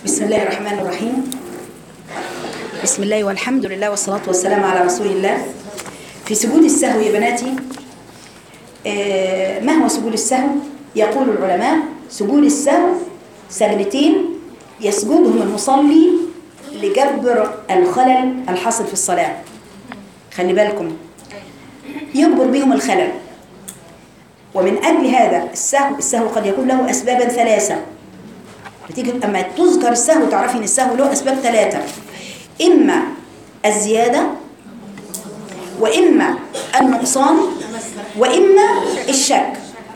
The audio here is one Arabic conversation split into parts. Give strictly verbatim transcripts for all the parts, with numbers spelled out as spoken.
بسم الله الرحمن الرحيم. بسم الله والحمد لله والصلاة والسلام على رسول الله. في سجود السهو يا بناتي، ما هو سجود السهو؟ يقول العلماء سجود السهو سجدتين يسجدهم المصلي لجبر الخلل الحاصل في الصلاة. خلي بالكم، يجبر بهم الخلل. ومن أجل هذا السهو السهو قد يكون له أسبابا ثلاثة. بتيجي أما تذكر السهو تعرفي إن السهو له أسباب ثلاثة، إما الزيادة، وإما النقصان، وإما الشك.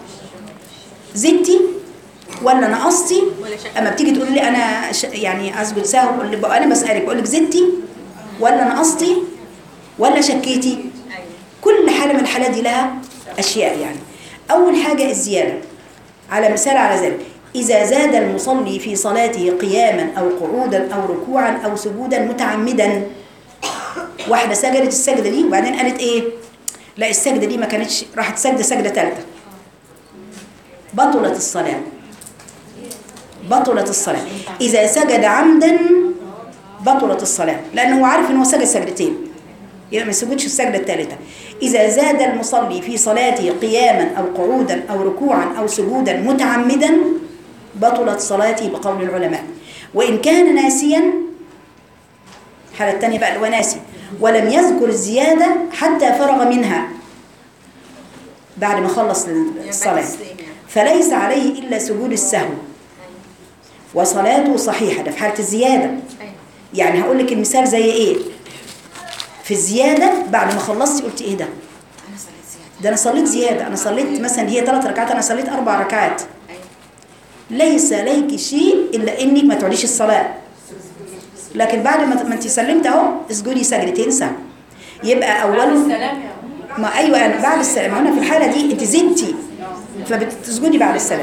زدتي ولا نقصتي؟ أما بتيجي تقول لي أنا ش... يعني أسجد سهو، بقول لك أنا بسألك بقول لك زدتي ولا نقصتي ولا شكيتي؟ كل حالة من الحالات دي لها أشياء. يعني أول حاجة الزيادة، على مثال على ذلك: إذا زاد المصلي في صلاته قياما أو قعودا أو ركوعا أو سجودا متعمدا. واحدة سجدت السجدة دي وبعدين قالت إيه؟ لا، السجدة دي ما كانتش، راحت سجدة سجدة ثالثة، بطلت الصلاة. بطلت الصلاة إذا سجد عمدا، بطلت الصلاة، لأنه هو عارف إنه سجد سجدتين، يبقى ما يسجدش السجدة الثالثة. إذا زاد المصلي في صلاته قياما أو قعودا أو ركوعا أو سجودا متعمدا، بطلت صلاتي بقول العلماء. وإن كان ناسيا، الحالة الثانية بقى اللي هو ناسي ولم يذكر الزيادة حتى فرغ منها، بعد ما خلص الصلاة، فليس عليه إلا سجود السهو وصلاته صحيحة. ده في حالة الزيادة. يعني هقول لك المثال زي إيه؟ في الزيادة بعد ما خلصتي قلت إيه ده؟ ده أنا صليت زيادة، أنا صليت مثلا هي ثلاث ركعات، أنا صليت أربع ركعات. ليس عليك شيء إلا إنك ما تعليش الصلاة، لكن بعد ما أنت سلمت أهو اسجدي سجدتين سهو. يبقى أوله ما أيوة أنا بعد السلام. هنا في الحالة دي أنت زدتي فبتسجدي بعد السلام،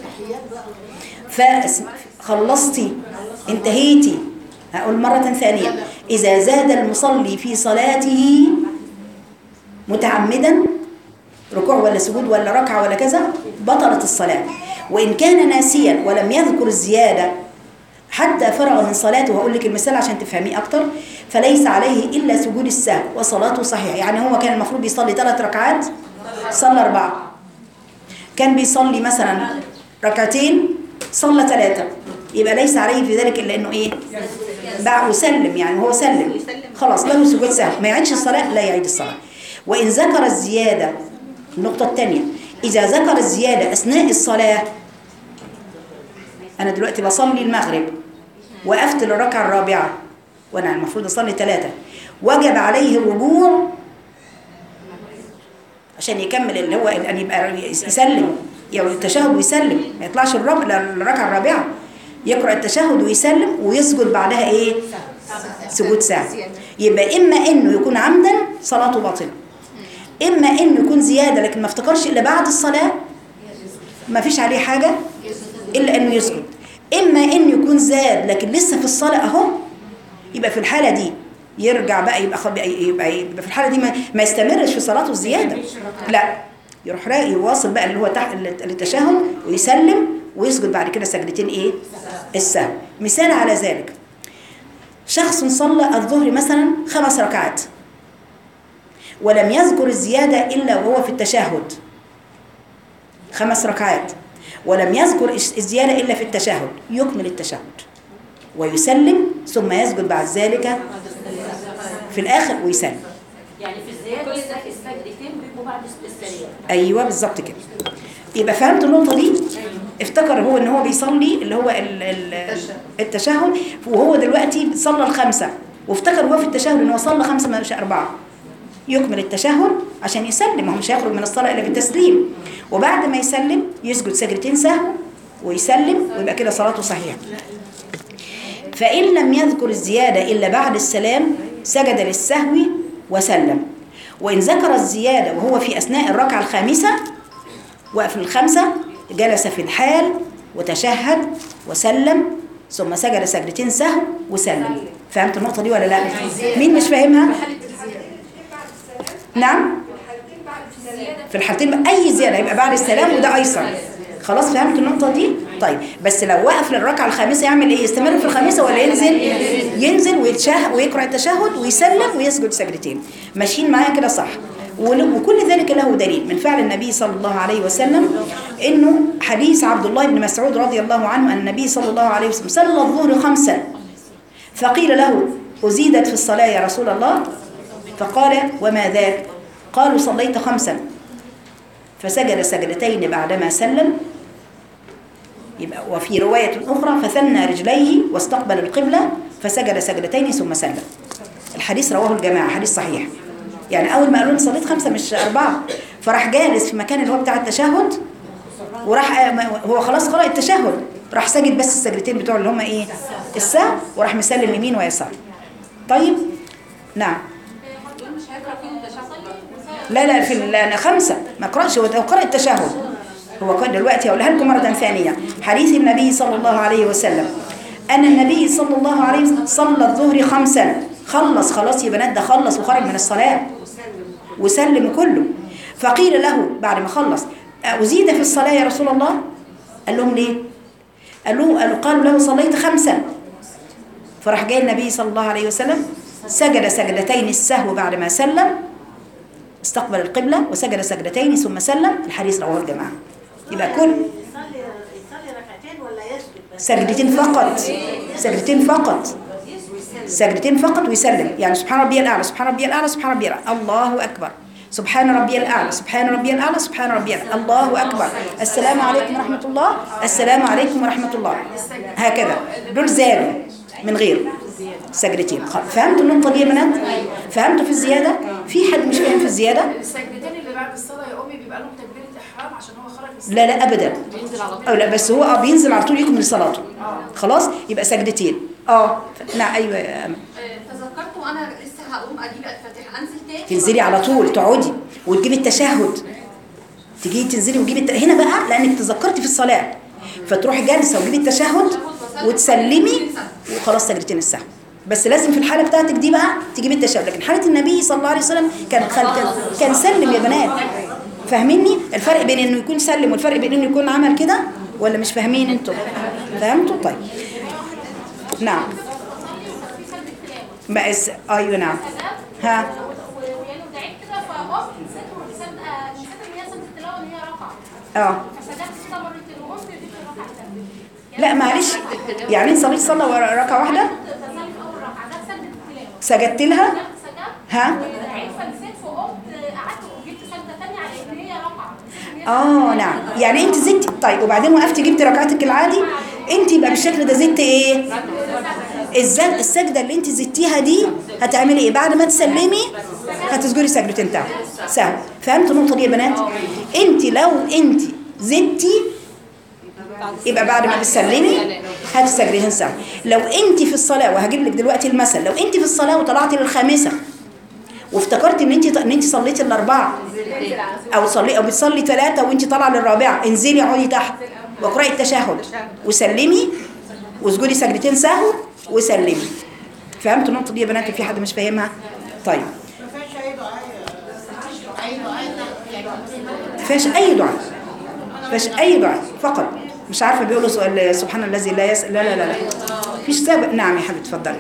فخلصتي انتهيتي. هقول مرة ثانية: إذا زاد المصلي في صلاته متعمدا، ركوع ولا سجود ولا ركعة ولا كذا، بطلت الصلاة. وإن كان ناسيا ولم يذكر الزيادة حتى فرغ من صلاته، وهقول لك المثال عشان تفهميه أكتر، فليس عليه إلا سجود السهو وصلاته صحيحة. يعني هو كان المفروض يصلي ثلاث ركعات، صلى أربعة. كان بيصلي مثلا ركعتين، صلى ثلاثة، يبقى ليس عليه في ذلك إلا إنه إيه؟ باع وسلم. يعني هو سلم خلاص، له سجود سهو، ما يعيدش الصلاة، لا يعيد الصلاة. وإن ذكر الزيادة، النقطة الثانية، إذا ذكر الزيادة أثناء الصلاة، أنا دلوقتي بصلي المغرب وقفت للركعة الرابعة وأنا المفروض أصلي ثلاثة، وجب عليه الرجوع عشان يكمل اللي هو أن يبقى يسلم، يعني التشهد ويسلم، ما يطلعش الرابع للركعة الرابعة، يقرأ التشهد ويسلم ويسجد بعدها إيه؟ سجود سهو. يبقى إما إنه يكون عمدا صلاته باطلة، إما إنه يكون زيادة لكن ما افتكرش إلا بعد الصلاة، ما فيش عليه حاجة إلا إنه يسجد. إما إنه يكون زاد لكن لسه في الصلاة أهو، يبقى في الحالة دي يرجع بقى، يبقى يبقى, يبقى في الحالة دي ما, ما يستمرش في صلاته الزيادة، لا، يروح راقي يواصل بقى اللي هو تحت التشهد ويسلم ويسجد بعد كده سجدتين إيه؟ السهو. مثال على ذلك: شخص صلى الظهر مثلا خمس ركعات ولم يذكر الزيادة إلا وهو في التشهد، خمس ركعات ولم يذكر الزيادة إلا في التشهد، يكمل التشهد ويسلم ثم يسجد بعد ذلك في الآخر ويسلم. يعني في الزيادة السجدتين بيبقوا بعد السلام. أيوة بالظبط كده. يبقى فهمت النقطة دي؟ افتكر هو ان هو بيصلي اللي هو التشهد، وهو دلوقتي صلى الخمسة، وافتكر هو في التشهد ان هو صلى خمسة مش أربعة، يكمل التشهد عشان يسلم، هو مش هيخرج من الصلاة إلا بالتسليم، وبعد ما يسلم يسجد سجدتين سهو ويسلم، ويبقى كده صلاته صحيحة. فإن لم يذكر الزيادة إلا بعد السلام سجد للسهو وسلم. وإن ذكر الزيادة وهو في أثناء الركعة الخامسة، وقف الخمسة، جلس في الحال وتشهد وسلم ثم سجد سجدتين سهو وسلم. فهمت النقطة دي ولا لا؟ مين مش فاهمها؟ نعم، في الحالتين أي زيادة يبقى بعد السلام، وده أيسر. خلاص فهمت النقطة دي؟ طيب بس لو وقف للركعة الخامسة يعمل ايه؟ يستمر في الخامسة ولا ينزل؟ ينزل ويتشهد ويقرأ التشهد ويسلم ويسجد سجدتين. ماشيين معايا كده صح؟ وكل ذلك له دليل من فعل النبي صلى الله عليه وسلم، انه حديث عبد الله بن مسعود رضي الله عنه ان النبي صلى الله عليه وسلم صلى الظهر خمسا فقيل له أزيدت في الصلاة يا رسول الله؟ فقال وما ذاك؟ قالوا صليت خمسا فسجد سجدتين بعدما سلم. يبقى وفي رواية أخرى فثنى رجليه واستقبل القبلة فسجد سجدتين ثم سلم. الحديث رواه الجماعة، حديث صحيح. يعني أول ما قالوا لي صليت خمسة مش أربعة، فراح جالس في مكان اللي هو بتاع التشهد وراح هو خلاص قرأ التشهد، راح سجد بس السجدتين بتوع اللي هم إيه؟ السهو، وراح مسلم يمين ويسار. طيب نعم. لا لا في لا خمسة ما قرأش، هو قرأ التشهد. هو قال دلوقتي هقولها لكم مرة ثانية. حديث النبي صلى الله عليه وسلم أن النبي صلى الله عليه وسلم صلى الظهر خمسا، خلص خلاص يا بنات، ده خلص وخرج من الصلاة وسلم كله. فقيل له بعد ما خلص أزيد في الصلاة يا رسول الله؟ قال لهم ليه؟ قالوا قالوا قالوا له صليت خمسا. فراح جاي النبي صلى الله عليه وسلم سجد سجدتين السهو بعد ما سلم، استقبل القبلة وسجد سجدتين ثم سلم. الحديث رواه الجماعة. يبقى كل يصلي ركعتين ولا يسجد؟ سجدتين فقط، سجدتين فقط، سجدتين فقط ويسلم. يعني سبحان ربي الأعلى، سبحان ربي الأعلى، سبحان ربي الأعلى، الله أكبر، سبحان ربي الأعلى، سبحان ربي الأعلى، سبحان ربي الأعلى، الله أكبر، السلام عليكم ورحمة الله، السلام عليكم ورحمة الله. هكذا دول زادوا من غير سجدتين. فهمتوا النقطة دي يا بنات؟ فهمتوا في الزيادة؟ في حد مش فاهم في الزيادة؟ السجدتين اللي بعد الصلاة يا أمي بيبقى لهم تكبيرة إحرام عشان هو خرج من الصلاة. لا لا أبدا. بينزل على طول. أو لا بس هو اه بينزل على طول يكمل صلاته. خلاص يبقى سجدتين. اه نعم أيوه يا أمل. تذكرت وانا لسه هقوم اجيب الفاتحه انزل تاني. تنزلي على طول تقعدي وتجيبي التشهد، تيجي تنزلي وتجيبي الت... هنا بقى لأنك تذكرتي في الصلاة فتروحي جالسة وتجيبي التشهد وتسلمي وخلاص سجدتين السهو. بس لازم في الحالة بتاعتك دي بقى تجيبي التشهد. لكن حالة النبي صلى الله عليه وسلم كان كان كان سلم يا بنات. فاهميني الفرق بين انه يكون سلم والفرق بين انه يكون عمل كده ولا مش فاهمين انتوا؟ فهمتوا؟ طيب نعم. ما اس ايوه نعم. ها اه لا معلش، يعني انت صليت صلاه ورا ركعه واحده سجدت لها؟ ها اه نعم. يعني انت زدتي طيب وبعدين وقفتي جبتي ركعتك العادي، انت يبقى بالشكل ده زدتي ايه؟ الزد السجده اللي انت زدتيها دي هتعملي ايه؟ بعد ما تسلمي هتسجدي سجدتين تاني سهل. فهمتوا النقطه دي يا بنات؟ انت لو انت زدتي يبقى بعد ما بتسلمي هتسجديها سهل. لو انت في الصلاه وهجيب لك دلوقتي المثل، لو انت في الصلاه وطلعتي للخامسه وافتكرتي ان انت ان انت صليتي الاربعه او صلي او بتصلي ثلاثه وانت طالعه للرابعه، انزلي اقعدي تحت واقراي التشهد وسلمي واسجدي سجدتين سهو وسلمي. فهمتوا النقطه دي يا بنات؟ في حد مش فاهمها؟ طيب ما فيهاش اي دعاء، اي دعاء ما فيهاش اي دعاء، ما فيهاش اي دعاء فقط. مش عارفه بيقولوا سؤال سبحان الذي لا يسأل. لا لا لا لا مفيش سابق. نعم يا حبيبتي اتفضلي.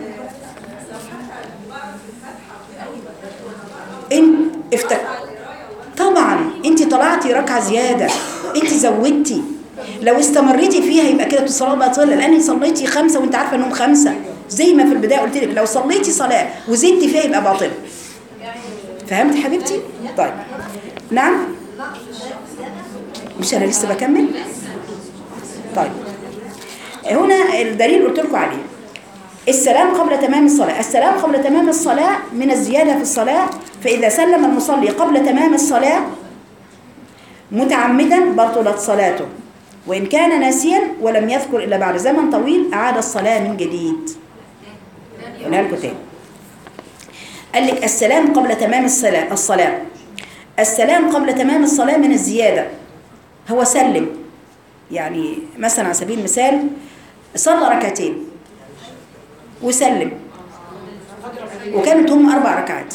انت افتك طبعا انت طلعتي ركعه زياده، انت زودتي. لو استمريتي فيها يبقى كده الصلاه باطله، لان صليتي خمسه وانت عارفه انهم خمسه زي ما في البدايه قلت لك. لو صليتي صلاه وزدتي فيها يبقى باطله. فهمتي حبيبتي؟ طيب نعم. مش انا لسه بكمل. طيب هنا الدليل قلت لكم عليه، السلام قبل تمام الصلاة. السلام قبل تمام الصلاة من الزيادة في الصلاة. فإذا سلم المصلي قبل تمام الصلاة متعمدا بطلت صلاته، وإن كان ناسيا ولم يذكر إلا بعد زمن طويل أعاد الصلاة من جديد. قولها لكم تاني. قال لك السلام قبل تمام الصلاة. الصلاة السلام قبل تمام الصلاة من الزيادة. هو سلم، يعني مثلا على سبيل المثال صلى ركعتين وسلم وكانت هم أربع ركعات.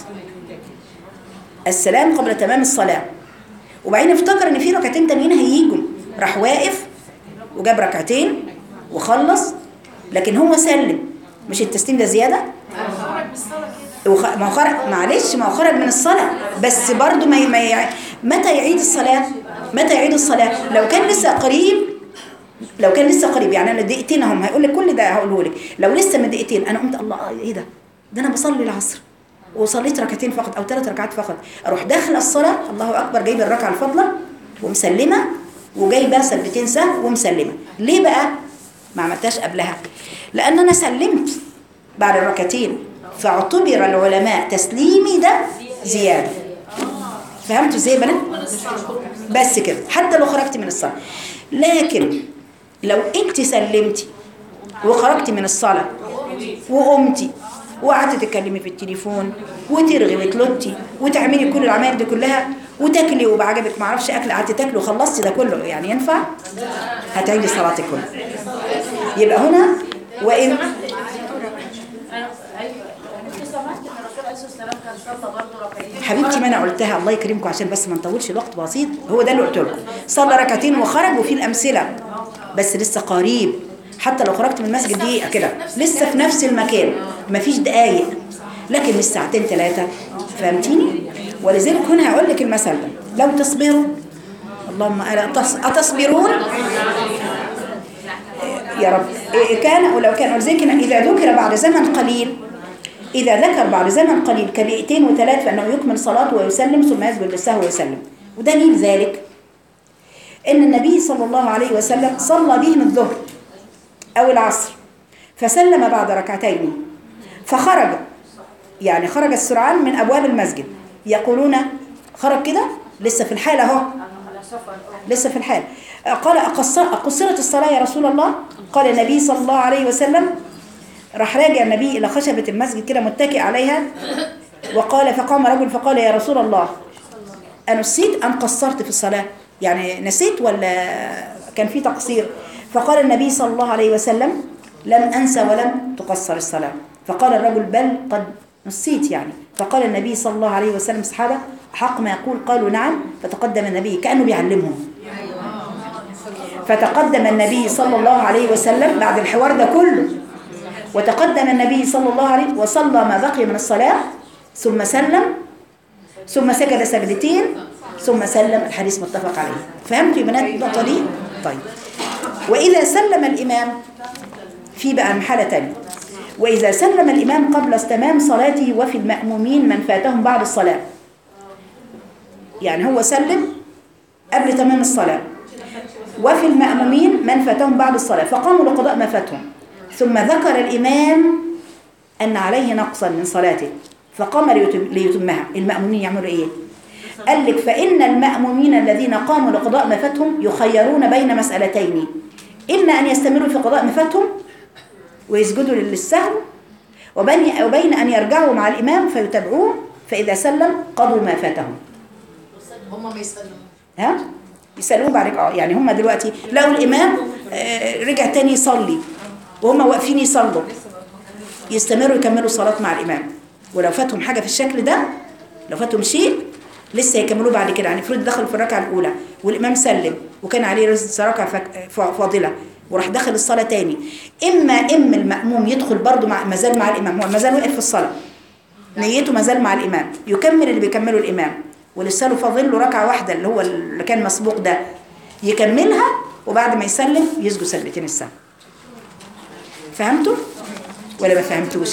السلام قبل تمام الصلاة، وبعدين افتكر ان في ركعتين تانيين هييجوا، راح واقف وجاب ركعتين وخلص، لكن هو سلم، مش التسليم ده زياده؟ وخ... ما هو خرج، معلش ما هو خرج من الصلاه، بس برضو ما, ي... ما ي... متى يعيد الصلاه؟ متى يعيد الصلاه؟ لو كان لسه قريب، لو كان لسه قريب يعني انا دقيقتين اهم، هيقول لك كل ده هقوله لك. لو لسه من دقيقتين انا قمت الله ايه ده؟ ده انا بصلي العصر وصليت ركعتين فقط او ثلاث ركعات فقط، اروح داخل الصلاه الله اكبر جايبه الركعه الفاضله ومسلمه وجايبه سجدتين سهو ومسلمه. ليه بقى ما عملتهاش قبلها؟ لان انا سلمت بعد الركعتين، فاعتبر العلماء تسليمي ده زياده. فهمتوا ازاي بنات؟ بس كده حتى لو خرجت من الصلاه. لكن لو انت سلمتي وخرجتي من الصلاه وقمتي وقعدتي تتكلمي في التليفون وترغي وتلطي وتعملي كل العمايل دي كلها وتاكلي وبعجبك ما اعرفش اكل، قعدتي تاكلي وخلصتي ده كله، يعني ينفع؟ هتعيدي صلاتك كلها. يبقى هنا وان حبيبتي ما انا قلتها الله يكرمكم عشان بس ما نطولش الوقت بسيط، هو ده اللي قلت لكم، صلى ركعتين وخرج وفي الامثله بس لسه قريب، حتى لو خرجت من المسجد دقيقه كده لسه في نفس المكان مفيش دقايق، لكن مش ساعتين ثلاثه. فهمتيني؟ ولذلك هنا هقول لك المثل ده، لو تصبروا اللهم اتصبرون يا رب كان، ولو كان ولذلك اذا ذكر بعد زمن قليل، إذا ذكر بعد زمن قليل كدقيقتين وثلاث فإنه يكمل صلاته ويسلم ثم يسجد للسهو ويسلم. ودليل ذلك إن النبي صلى الله عليه وسلم صلى بهم الظهر أو العصر فسلم بعد ركعتين فخرج، يعني خرج السرعان من أبواب المسجد، يقولون خرج كده لسه في الحال أهو، لسه في الحال. قال أقصرت الصلاة يا رسول الله؟ قال النبي صلى الله عليه وسلم، راح راجع النبي إلى خشبة المسجد كده متكئ عليها وقال، فقام رجل فقال يا رسول الله أنسيت أم قصرت في الصلاة؟ يعني نسيت ولا كان في تقصير؟ فقال النبي صلى الله عليه وسلم لم أنسى ولم تقصر الصلاة. فقال الرجل بل قد نسيت يعني. فقال النبي صلى الله عليه وسلم الصحابة حق ما يقول؟ قالوا نعم. فتقدم النبي كأنه بيعلمهم، فتقدم النبي صلى الله عليه وسلم بعد الحوار ده كله، وتقدم النبي صلى الله عليه وصلى ما بقي من الصلاة ثم سلم ثم سجد سجدتين ثم سلم. الحديث متفق عليه. فهمتوا يا بنات النقطة دي؟ طيب. وإذا سلم الإمام في بقى محالة تانية، وإذا سلم الإمام قبل تمام صلاته وفي المأمومين من فاتهم بعد الصلاة، يعني هو سلم قبل تمام الصلاة وفي المأمومين من فاتهم بعد الصلاة فقاموا لقضاء ما فاتهم، ثم ذكر الإمام أن عليه نقصا من صلاته فقام ليتمها. المأمومين يعملوا إيه؟ قال لك فإن المأمومين الذين قاموا لقضاء ما فاتهم يخيرون بين مسألتين، إما أن يستمروا في قضاء ما فاتهم ويسجدوا للسهو، وبين أن يرجعوا مع الإمام فيتبعوه، فإذا سلم قضوا ما فاتهم. هم ما يسلموا ها؟ يسلموا بعد اه يعني هم دلوقتي لو الإمام آه رجع تاني يصلي وهم واقفين يصلوا، يستمروا يكملوا الصلاة مع الإمام، ولو فاتهم حاجة في الشكل ده، لو فاتهم شيء لسه يكملوه بعد كده. يعني فرض دخل في الركعة الأولى والإمام سلم وكان عليه ركعة فاضلة وراح دخل الصلاة تاني، إما إما المأموم يدخل برضو مع مازال مع الإمام، هو مازال واقف في الصلاة نيته مازال مع الإمام، يكمل اللي بيكمله الإمام ولسه له فاضل له ركعة واحدة اللي هو اللي كان مسبوق ده يكملها، وبعد ما يسلم يسجد سجدتين السهو. فهمتوا ولا ما فهمتوش؟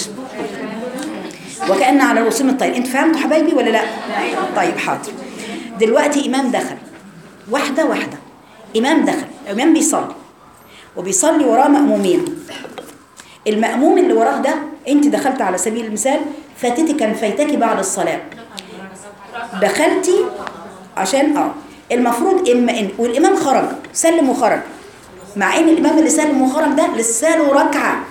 وكأن على رؤوسهم الطير. انتوا فهمتوا حبايبي ولا لا؟ طيب حاضر. دلوقتي إمام دخل واحدة واحدة، إمام دخل، إمام بيصلي وبيصلي وراه مأمومين. المأموم اللي وراه ده انت دخلت على سبيل المثال فاتتي كان فايتكي بعد الصلاة، دخلتي عشان اه المفروض اما ان والإمام خرج سلم وخرج، مع ان الإمام اللي سلم وخرج ده لسه له ركعة،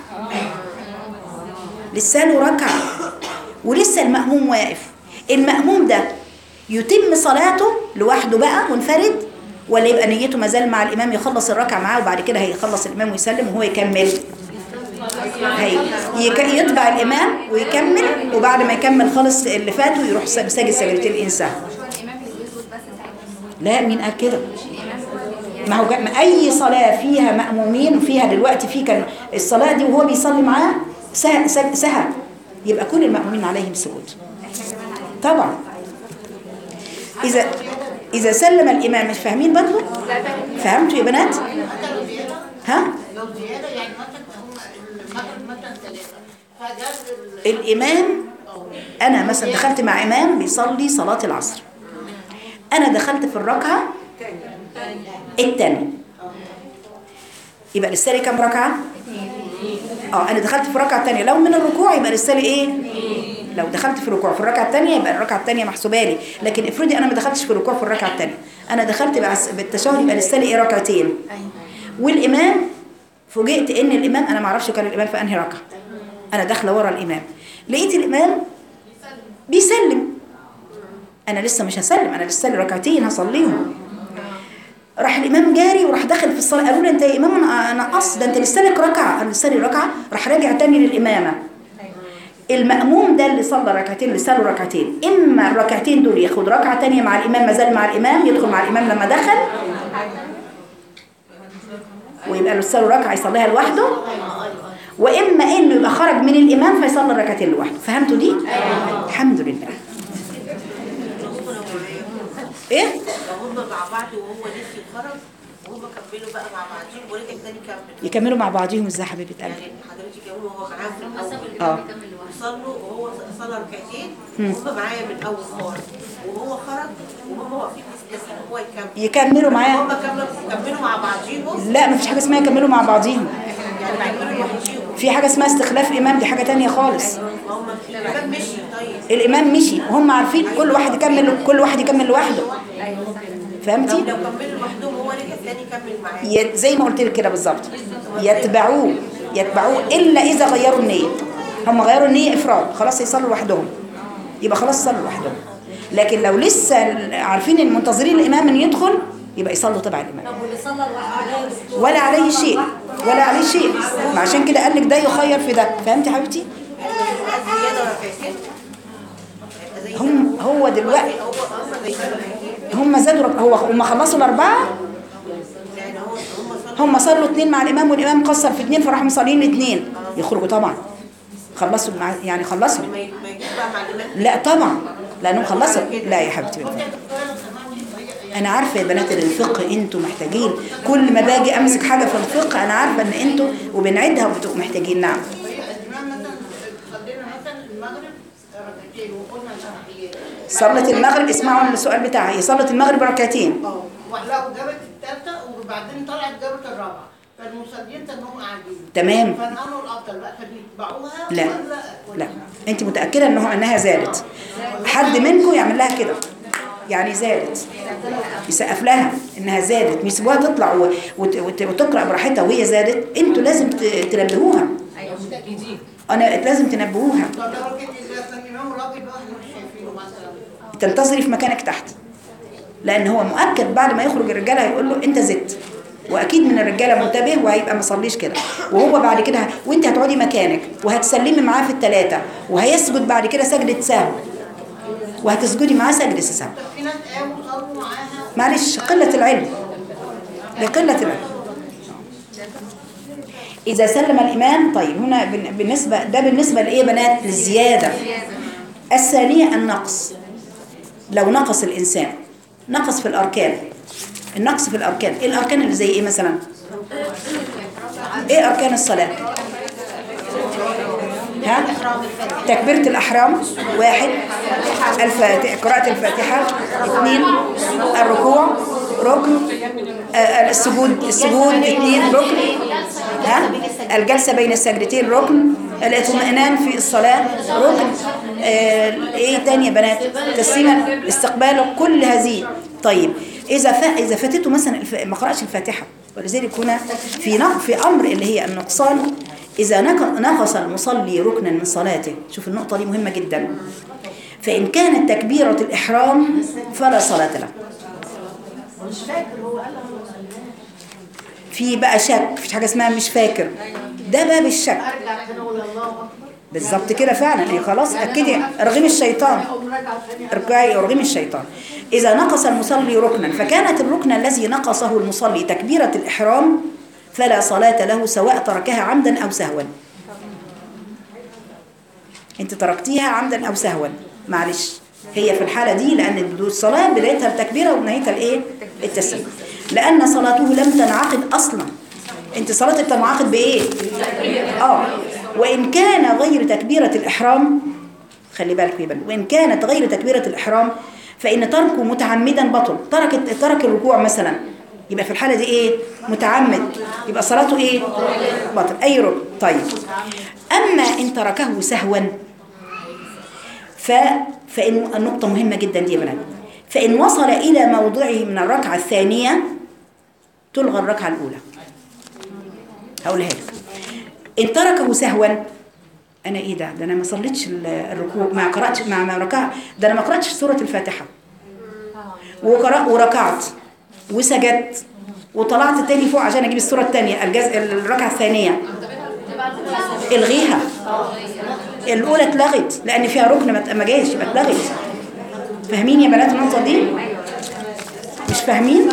لسه له ركعة ولسه المأموم واقف. المأموم ده يتم صلاته لوحده بقى منفرد، ولا يبقى نيته مازال مع الإمام يخلص الركعة معاه وبعد كده هيخلص الإمام ويسلم وهو يكمل؟ هي يتبع الإمام ويكمل، وبعد ما يكمل خلص اللي فاته يروح ساجد سجدتين الإنسان. لا مين قال كده؟ ما هو جا- اي صلاه فيها مأمومين وفيها دلوقتي في كان الصلاه دي وهو بيصلي معاه سه- سه- سهى، يبقى كل المأمومين عليهم سجود طبعا. اذا اذا سلم الامام، مش فاهمين برضه؟ فهمتوا يا بنات؟ ها؟ لو زياده يعني مثلا هم المغرب مثلا ثلاثه فجاب ال- الامام، انا مثلا دخلت مع امام بيصلي صلاه العصر، انا دخلت في الركعه الثانيه، يبقى لسه لي كام ركعه؟ اه انا دخلت في الركعه الثانيه، لو من الركوع يبقى لسه لي ايه؟ لو دخلت في الركوع في الركعه الثانيه يبقى الركعه الثانيه محسوبه لي، لكن افرضي انا ما دخلتش في الركوع في الركعه الثانيه، انا دخلت بعس- بالتشهد يبقى لسه لي ايه؟ ركعتين. والامام فوجئت ان الامام انا ما اعرفش كان الامام في انهي ركعه، انا داخله ورا الامام لقيت الامام بيسلم، انا لسه مش هسلم، انا لسه لي ركعتين هصليهم. راح الامام جاري وراح داخل في الصلاه، قالوا لي انت يا امام انا انا قص ده انت لسه لك ركعه، انا لسه لي ركعه، راح راجع تاني للامامه. المأموم ده اللي صلى ركعتين لسه له ركعتين، اما الركعتين دول ياخد ركعه تانيه مع الامام، ما زال مع الامام يدخل مع الامام لما دخل ويبقى لسه له ركعه يصليها لوحده، واما انه يبقى خرج من الامام فيصلي الركعتين لوحده. فهمتوا دي؟ الحمد لله. ايه؟ لو هم مع بعض وهو لسه خرج وهم كملوا بقى مع بعضهم ورجع تاني كمل. يكملوا مع بعضهم ازاي يا حبيبه قلبي؟ يعني حضرتك يقولوا هو معاهم في الاول اه وصلوا وهو صلى ركعتين وهم معايا من اول خالص وهو خرج وهم واقفين مستنيين هو يكمل. يكملوا معاه. هم كملوا كملوا مع بعضهم. لا مفيش حاجه اسمها يكملوا مع بعضهم، يعني كملوا لوحدهم. في حاجه اسمها استخلاف امام، دي حاجه تانية خالص. هم الامام مشي طيب. الامام مشي وهم عارفين كل واحد يكمل، كل واحد يكمل لوحده. فهمتي؟ لو كملوا لوحدهم هو رجع تاني كمل معاه. ي- زي ما قلت لك كده بالظبط، يتبعوه يتبعوه الا اذا غيروا النيه. هم غيروا النيه افراد، خلاص يصلوا لوحدهم، يبقى خلاص صلوا لوحدهم. لكن لو لسه عارفين ان منتظرين الامام ان يدخل يبقى يصلوا تبع الامام، ولا عليه شيء ولا عليه شيء. ما عشان كده قال لك ده يخير في ده. فهمتي يا حبيبتي؟ زياده ركعتين. هم هو دلوقتي هو هم زي هم زادوا رب... هو هم خلصوا الاربعه، يعني هو هم صلوا هم صلوا اثنين مع الامام والامام قصر في اثنين فراحوا مصلين اثنين، يخرجوا طبعا خلصوا مع يعني خلصوا. ما يجيش بقى مع الامام. لا طبعا لانهم خلصوا. لا يا حبيبتي انا عارفه يا بنات ان الفقه انتوا محتاجين، كل ما باجي امسك حاجه في الفقه انا عارفه ان انتوا وبنعدها وبتبقوا محتاجين. نعم. الامام مثلا صلينا مثلا المغرب ركعتين وقلنا التحيات. صلت المغرب، اسمعوا السؤال بتاعي، هي صلت المغرب ركعتين اه ولو جابت الثالثه وبعدين طلعت جابت الرابعه فالمصلين كانوا قاعدين. تمام. فنقولوا الافضل بقى فبيتبعوها لا ولا لا انت متاكده انه انها زادت؟ حد منكم يعمل لها كده يعني زادت، يسقف لها انها زادت، يسيبوها تطلع و- وت- وت- وتقرا براحتها وهي زادت. انتوا لازم ت- تنبهوها، انا لازم تنبهوها. لدرجه اذا كان الامام راضي بقى احنا مش شايفينه مثلا. تنتظري في مكانك تحت، لان هو مؤكد بعد ما يخرج الرجاله هيقول له انت زدت، واكيد من الرجاله منتبه وهيبقى ما صليش كده، وهو بعد كده ه- وانت هتقعدي مكانك وهتسلمي معاه في الثلاثه، وهيسجد بعد كده سجده سهو، وهتسجدي معاه سجده سهو. في ناس قاموا صلوا معاها. معلش قله العلم، لقله العلم. اذا سلم الامام. طيب هنا بن- بالنسبه ده بالنسبه لايه يا بنات؟ للزياده. الثانيه النقص، لو نقص الانسان نقص في الاركان. النقص في الاركان، ايه الاركان اللي زي ايه مثلا؟ ايه اركان الصلاه؟ ها؟ تكبيره الاحرام واحد، الفاتحه قراءه الفاتحه اثنين، الركوع ركن، آه، السجود السجود اثنين ركن، ها؟ الجلسه بين السجدتين ركن، الاطمئنان في الصلاه ركن، آه، ايه تاني يا بنات؟ تسليما استقباله، كل هذه. طيب اذا ف... اذا فاتته مثلا الف... ما قرأش الفاتحه، ولذلك هنا في نق... في امر اللي هي النقصان. اذا نق... نقص المصلي ركنا من صلاته، شوف النقطه دي مهمه جدا، فان كانت تكبيره الاحرام فلا صلاه له. في بقى شك، مفيش حاجه اسمها مش فاكر، ده باب الشك بالظبط كده فعلا. ايه خلاص اكدي ارغمي الشيطان، ارجعي ارغمي الشيطان. إذا نقص المصلي ركنا فكانت الركن الذي نقصه المصلي تكبيرة الإحرام فلا صلاة له سواء تركها عمدا أو سهوا. أنت تركتيها عمدا أو سهوا معلش، هي في الحالة دي لأن الصلاة بدايتها التكبيرة ونهايتها الإيه؟ التسليم، لأن صلاته لم تنعقد أصلا. أنت صلاتك تنعقد بإيه؟ آه وإن كان غير تكبيرة الإحرام، خلي بالك يا بني، وإن كانت غير تكبيرة الإحرام فإن تركه متعمدا بطل. ترك ترك الركوع مثلا، يبقى في الحالة دي إيه؟ متعمد، يبقى صلاته إيه؟ بطل أي ركن. طيب أما إن تركه سهوا ف فإن النقطة مهمة جدا دي يا بنات، فإن وصل إلى موضعه من الركعة الثانية تلغى الركعة الأولى. هقولها لك. إن تركه سهوا، أنا إيه ده؟ ده أنا ما صليتش الركوع، ما قرأتش، ما ما ركع، ده أنا ما قرأتش سورة الفاتحة وقرأ وركعت وسجدت وطلعت تاني فوق عشان أجيب السورة الثانية الجزء الركعة الثانية، الغيها. الأولى اتلغت لأن فيها ركن ما جايش، يبقى اتلغت. فاهمين يا بنات النقطة دي؟ مش فاهمين؟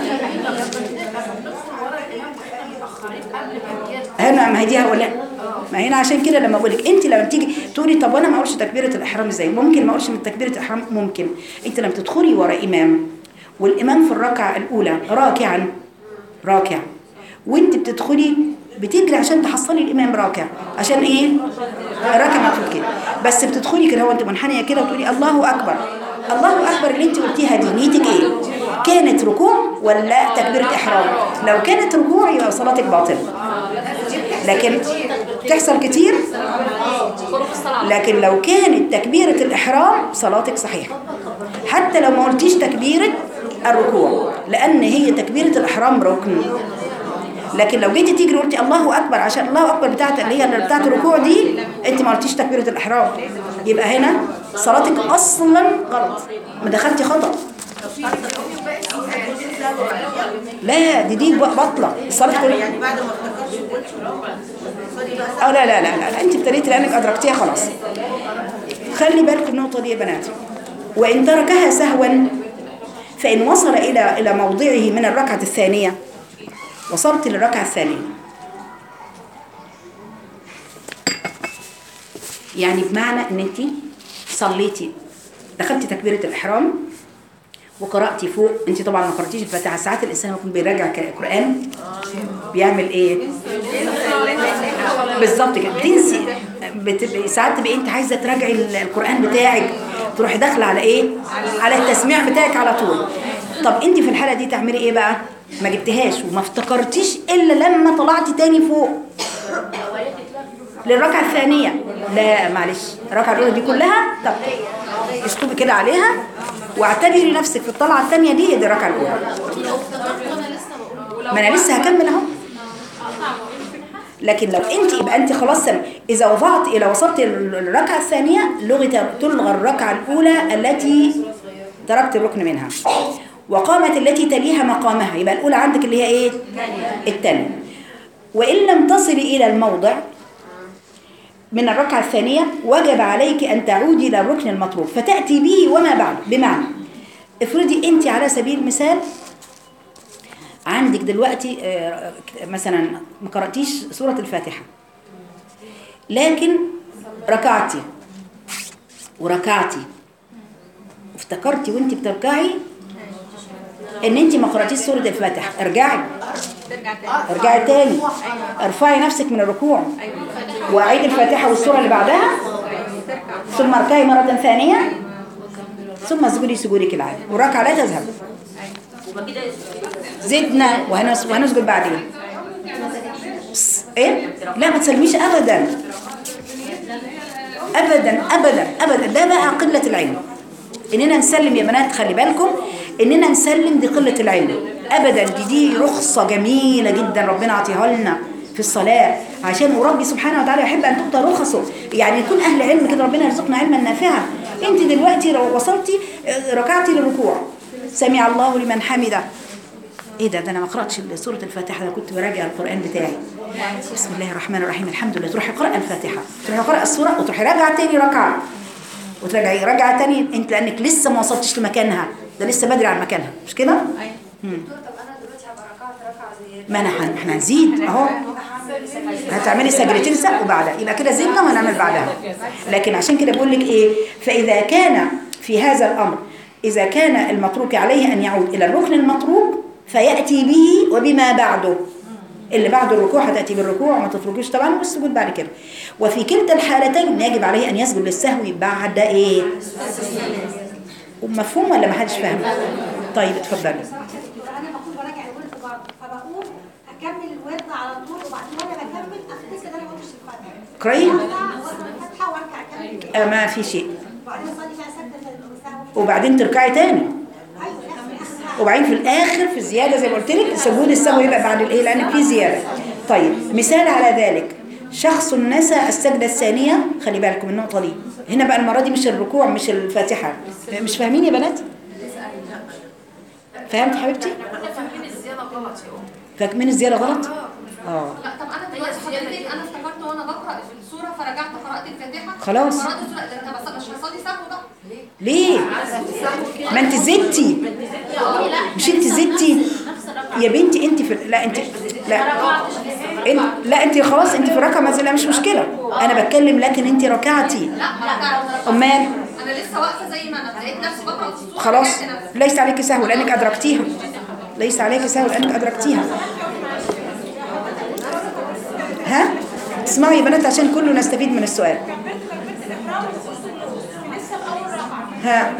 هنا ما هي دي هقول لك، ما هنا عشان كده لما بقول لك انت لما بتيجي تقولي طب وانا ما اقولش تكبيره الاحرام ازاي؟ ممكن ما اقولش من تكبيره الاحرام، ممكن انت لما تدخلي ورا امام والامام في الركعه الاولى راكعا راكع وانت بتدخلي بتجري عشان تحصلي الامام راكع، عشان ايه؟ راكع مكتوب كده، بس بتدخلي كده وانت منحنيه كده وتقولي الله اكبر. الله اكبر اللي انت قلتيها دي نيتك ايه؟ كانت ركوع ولا تكبيره احرام؟ لو كانت ركوع يبقى صلاتك باطله، لكن تحصل كتير. لكن لو كانت تكبيرة الإحرام صلاتك صحيحة حتى لو ما قلتيش تكبيرة الركوع، لأن هي تكبيرة الإحرام ركن. لكن لو جيتي تيجي قلتي الله أكبر عشان الله أكبر بتاعت اللي هي بتاعت الركوع دي أنت ما قلتيش تكبيرة الإحرام، يبقى هنا صلاتك أصلا غلط، ما دخلتي خطأ. لا دي دي بطلة الصلاة كلها. يعني بعد ما افتكرش قلت اه لا لا لا لا انت ابتديتي لانك ادركتيها خلاص. خلي بالك النقطة دي يا بنات. وإن تركها سهوا فإن وصل إلى إلى موضعه من الركعة الثانية، وصلت للركعة الثانية يعني بمعنى ان انت صليتي دخلتي تكبيرة الإحرام وقرأتي فوق، انت طبعا ما قرأتيش الفاتحة. ساعات الإنسان يكون بيراجع قرآن بيعمل ايه؟ بالظبط كده بتنسي، بتبقي ساعات تبقي انت عايزه تراجعي القرآن بتاعك تروحي داخله على ايه؟ على التسميع بتاعك على طول. طب انت في الحالة دي تعملي ايه بقى؟ ما جبتهاش وما افتكرتيش الا لما طلعتي تاني فوق للركعة الثانية. لا معلش، الركعة الأولى دي كلها طب اشطبي كده عليها واعتبري نفسك في الطلعة الثانية دي هي دي الركعة الأولى. ما أنا لسه هكمل أهو. لكن لو أنت يبقى أنت خلاص إذا وضعت إلى وصلت الركعة الثانية لغت تلغى الركعة الأولى التي تركت الركن منها، وقامت التي تليها مقامها. يبقى الأولى عندك اللي هي إيه؟ الثانية. وإن لم تصلي إلى الموضع من الركعة الثانية وجب عليك أن تعودي إلى الركن المطلوب فتأتي به وما بعد. بمعنى افرضي أنت على سبيل المثال عندك دلوقتي مثلا ما قرأتيش سورة الفاتحة لكن ركعتي وركعتي وافتكرتي وانت بتركعي ان انت ما قرأتيش سورة الفاتحة، ارجعي ارجعي تاني، ارفعي نفسك من الركوع واعيد الفاتحة والسورة اللي بعدها ثم اركعي مرة ثانية ثم اسجدي سجودك العادي والركعة لا تذهب. زدنا وهنسجد بعدين. ايه؟ لا ما تسلميش ابدا ابدا ابدا ابدا. ده بقى قلة العلم اننا نسلم يا بنات. خلي بالكم اننا نسلم دي قلة العلم ابدا. دي دي رخصة جميلة جدا ربنا عطيها لنا في الصلاة عشان وربي سبحانه وتعالى يحب ان تؤتى رخصه، يعني يكون اهل علم كده ربنا يرزقنا علما نافعا. انت دلوقتي لو وصلتي ركعتي للركوع سمع الله لمن حمده، ايه ده ده انا ما قراتش سوره الفاتحه، انا كنت براجع القران بتاعي. بسم الله الرحمن الرحيم الحمد لله، تروحي قرأ الفاتحه تروحي قرأ السوره وتروحي راجعه تاني ركعه وترجعي راجعه تاني انت لانك لسه ما وصلتش لمكانها. ده لسه بدري عن مكانها مش كده؟ ايوه. مم. دكتور طب انا دلوقتي هبقى ركعت ركعه زي ما انا هن- احنا هنزيد اهو. هتعملي سجدتين سبق وبعدها يبقى كده زدنا وهنعمل بعدها. لكن عشان كده بقول لك ايه، فاذا كان في هذا الامر اذا كان المتروك عليه ان يعود الى الركن المتروك فياتي به وبما بعده. اللي بعد الركوع هتاتي بالركوع وما تتركيش طبعا والسجود بعد كده. وفي كلتا الحالتين يجب عليه ان يسجد للسهو بعد ايه؟ مفهوم ولا ما حدش فاهم؟ طيب اتفضلي. انا المفروض براجع الورد في بعض فبقوم اكمل الورد على طول وبعدين وانا بكمل افتكر ان انا ما قلتش الفاتحه. كريم الفاتحه وارجع اكمل. آه ما في شيء. وبعدين اصلي بقى سجده السهو. وبعدين تركعي تاني. ايوه في اخر وبعدين في الاخر في الزياده زي ما قلت لك سجود السهو يبقى بعد الايه لان في زياده. طيب مثال على ذلك شخص نسى السجده الثانيه، خلي بالكم النقطه دي هنا بقى المره دي مش الركوع مش الفاتحه. مش فاهمين يا بنات؟ فهمت حبيبتي؟ فاهمين الزياده غلط يا ام. فاهمين الزياده غلط؟ اه لا طب انا دلوقتي حضرتك انا افتكرت وانا بقرا في السوره فرجعت قرات الفاتحه خلاص. قرات السوره ده انا بس مش هصلي سهو بقى. ليه؟ ما انت زدتي. مش انت زدتي يا بنتي انت في لا انت لا انت لا انت خلاص انت في ركعه ما زلنا مش مشكله. انا بتكلم لكن انت ركعتي. لا ما رجعت. امال انا لسه واقفه زي ما انا لقيت نفسي بقرا في السوره خلاص رجعت نفسي. ليس عليك سهو لانك ادركتيها. ليس عليك سهو لانك ادركتيها. ها اسمعوا يا بنات عشان كله نستفيد من السؤال. ها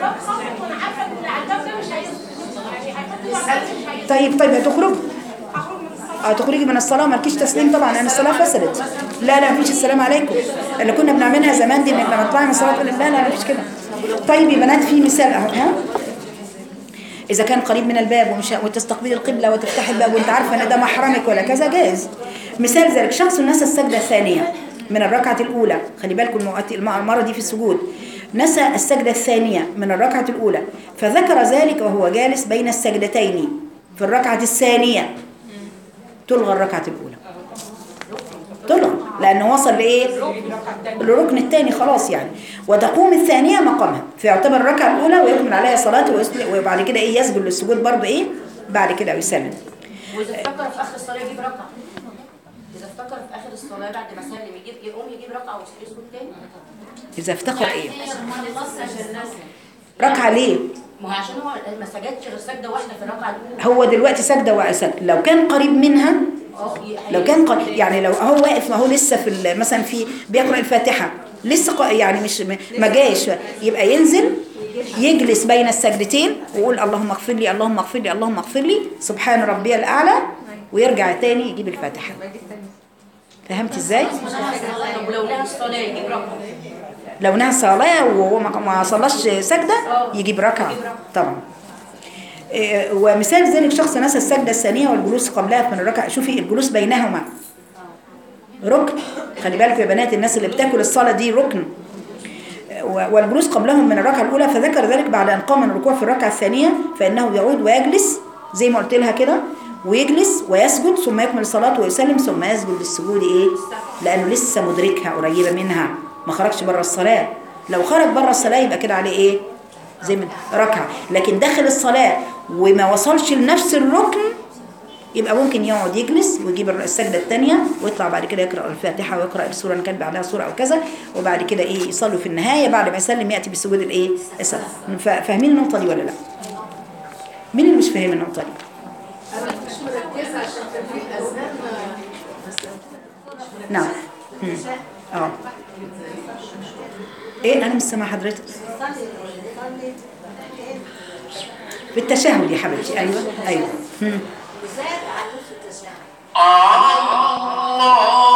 طيب طيب هتخرج اه تخرجي من الصلاه مالكيش تسليم طبعا لان الصلاه فسدت. لا لا مفيش السلام عليكم اللي كنا بنعملها زمان دي انك لما تطلعي من الصلاه تقولي لا لا مفيش كده. طيب يا بنات في مثال اهو. ها اذا كان قريب من الباب ومش وتستقبلي القبله وتفتحي الباب وانت عارفه ان ده محرمك ولا كذا جائز. مثال ذلك شخص نسى السجده الثانيه من الركعه الاولى، خلي بالكم المره دي في السجود نسى السجده الثانيه من الركعه الاولى فذكر ذلك وهو جالس بين السجدتين في الركعه الثانيه تلغى الركعه الاولى. تلغى لانه وصل لايه؟ للركن الثاني خلاص يعني. وتقوم الثانيه مقامها فيعتبر الركعه الاولى ويكمل عليها صلاته وبعد كده ايه يسجد للسجود برضه ايه بعد كده ويسلم. واذا افتكر في اخر الصلاه يجيب ركعه. اذا افتكر في اخر الصلاه بعد ما سلم يجيب يقوم يجيب ركعه ويسجد تاني. اذا افتكر ايه؟ عشان ركعه ليه؟ ما هو عشان هو ما سجدش غير سجده واحده في الركعه الاولى. هو دلوقتي سجده وسجد لو كان قريب منها لو كان قريب يعني لو هو واقف ما هو لسه في مثلا في بيقرأ الفاتحه لسه يعني مش ما جاش يبقى ينزل يجلس بين السجدتين ويقول اللهم اغفر لي اللهم اغفر لي اللهم اغفر لي سبحان ربي الاعلى ويرجع تاني يجيب الفاتحه. فهمت ازاي؟ ولو نهى الصلاه يجيب ركعه. لو نهى الصلاه وهو ما صلاش سجده يجيب ركعه طبعا. ومثال ذلك شخص نسى السجده الثانيه والجلوس قبلها من الركعه. شوفي الجلوس بينهما ركن. خلي بالكم يا بنات الناس اللي بتاكل الصلاه دي ركن. والجلوس قبلهم من الركعه الاولى فذكر ذلك بعد ان قام من الركوع في الركعه الثانيه فانه يعود ويجلس زي ما قلت لها كده ويجلس ويسجد ثم يكمل صلاته ويسلم ثم يسجد للسجود ايه لانه لسه مدركها قريبه منها ما خرجش بره الصلاه. لو خرج بره الصلاه يبقى كده عليه ايه زي ما ركعه. لكن داخل الصلاه وما وصلش لنفس الركن يبقى ممكن يقعد يجلس ويجيب السجده الثانيه ويطلع بعد كده يقرا الفاتحه ويقرا السوره ان كان بعدها سوره او كذا وبعد كده ايه يصلوا في النهايه بعد ما يسلم ياتي بالسجود الايه السهو. فاهمين النقطه دي ولا لا؟ مين اللي مش فاهم النقطه دي؟ نعم. اه ايه انا مش سامعه حضرتك. بالتشهد يا حبيبتي. ايوه ايوه. الله